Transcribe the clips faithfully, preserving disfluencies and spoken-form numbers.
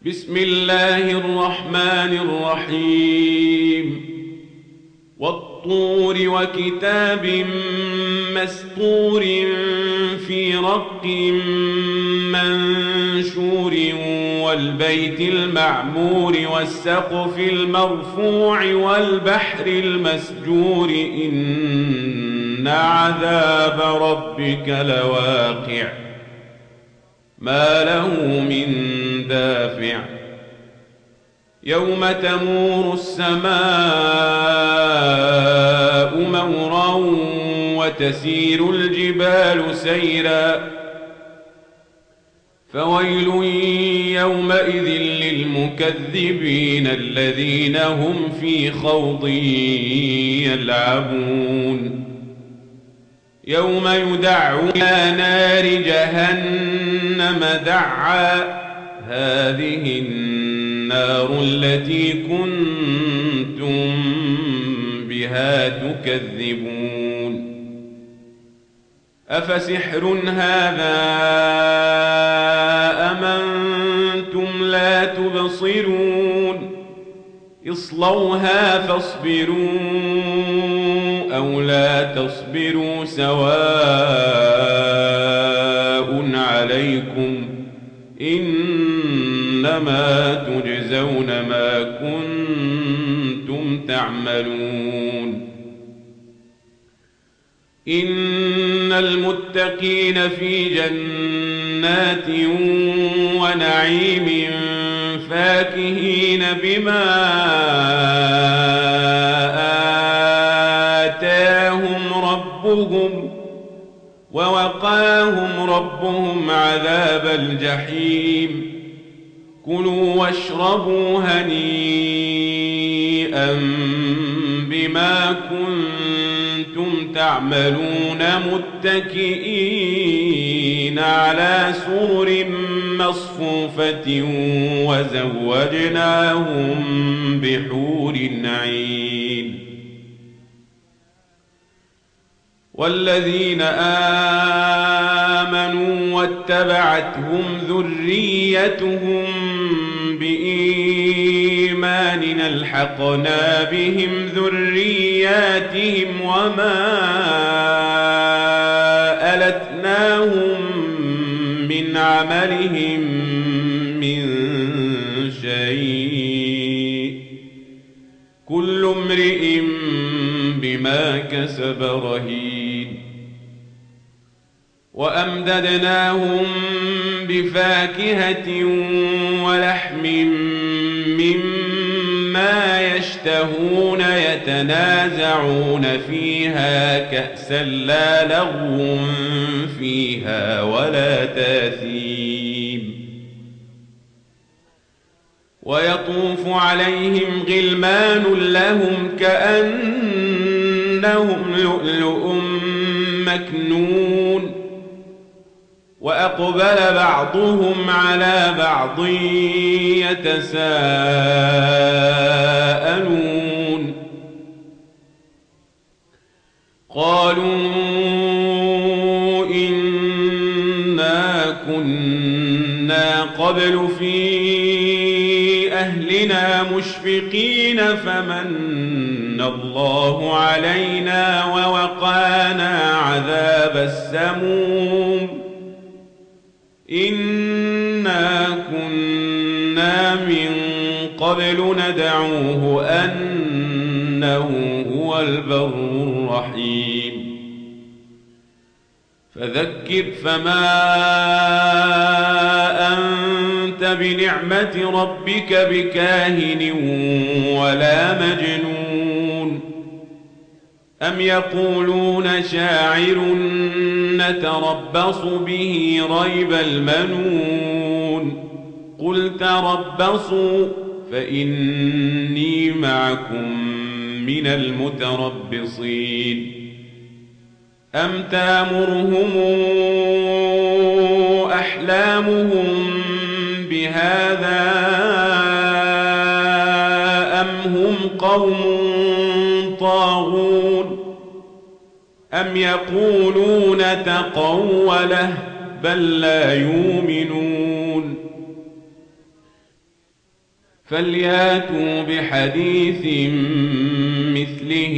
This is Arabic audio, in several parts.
بسم الله الرحمن الرحيم والطور وكتاب مسطور في رق منشور والبيت المعمور والسقف المرفوع والبحر المسجور إن عذاب ربك لواقع ما له من دافع يوم تمور السماء مورا وتسير الجبال سيرا فويل يومئذ للمكذبين الذين هم في خوض يلعبون يوم يدعون إلى نار جهنم دعا هذه النار التي كنتم بها تكذبون أفسحر هذا أم أنتم لا تبصرون اصلوها فاصبروا أو لا تصبروا سواء عليكم إنما تجزون ما كنتم تعملون إن المتقين في جنات ونعيم فاكهين بما آتاهم ربهم ووقاهم ربهم عذاب الجحيم كلوا واشربوا هنيئا بما كنتم تعملون متكئين على سرر مصفوفة وزوجناهم بحور عين والذين آمنوا واتبعتهم ذريتهم بإيمان ألحقنا بهم ذرياتهم وما ألتناهم من عملهم من شيء كل امرئ بما كسب رهين وأمددناهم بفاكهة ولحم مما يشتهون يتنازعون فيها كأسا لا لغو فيها ولا تاثيم ويطوف عليهم غلمان لهم كأنهم لؤلؤ مكنون وأقبل بعضهم على بعض يتساءلون قالوا إنا كنا قبل في أهلنا مشفقين فمن الله علينا ووقانا عذاب السموم إنا كنا من قبل ندعوه أنه هو البر الرحيم فذكر فما أنت بنعمة ربك بكاهن ولا مجنون أم يقولون شاعر نتربص به ريب المنون قل تربصوا فإني معكم من المتربصين أم تامرهم أحلامهم بهذا أم هم قوم طاغون أم يقولون تقوله بل لا يؤمنون فلياتوا بحديث مثله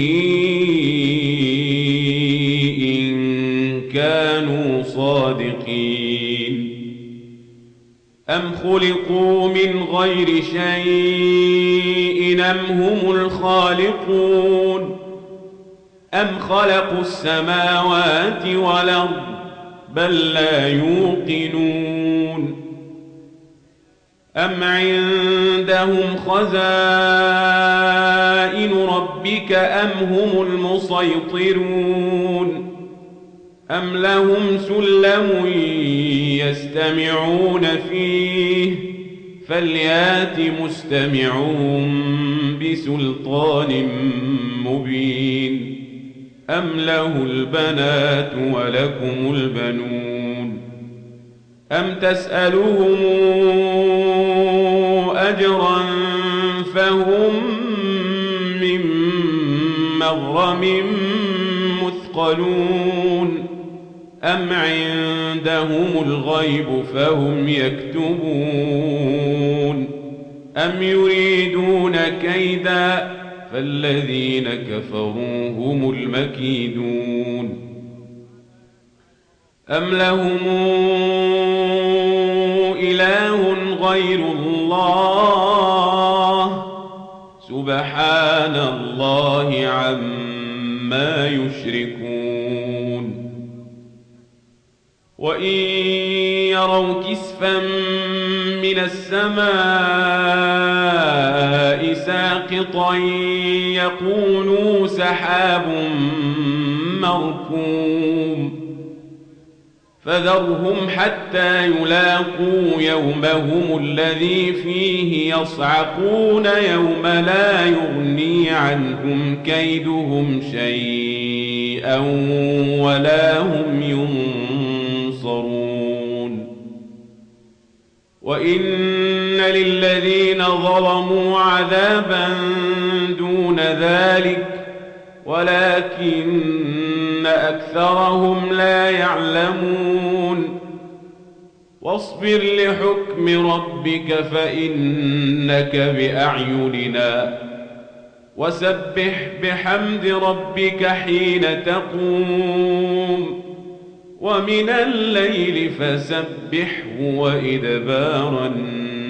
إن كانوا صادقين أم خلقوا من غير شيء أم هم الخالقون أم خلقوا السماوات والأرض بل لا يوقنون أم عندهم خزائن ربك أم هم المسيطرون أم لهم سلم يستمعون فيه فليات مستمعون بسلطان مبين أم له البنات ولكم البنون أم تسألهم أجرا فهم من مغرم مثقلون أم عندهم الغيب فهم يكتبون أم يريدون كيدا فالذين كفروا هم المكيدون أم لهم إله غير الله سبحان الله عما يشركون وإن يروا كسفا من السماء ساقطا يقولوا سحاب مركوم فذرهم حتى يلاقوا يومهم الذي فيه يصعقون يوم لا يغني عنهم كيدهم شيئا ولا هم ينصرون وإن للذين ظلموا عذابا دون ذلك ولكن أكثرهم لا يعلمون واصبر لحكم ربك فإنك بأعيننا وسبح بحمد ربك حين تقوم ومن الليل فسبحه وإدبار النجوم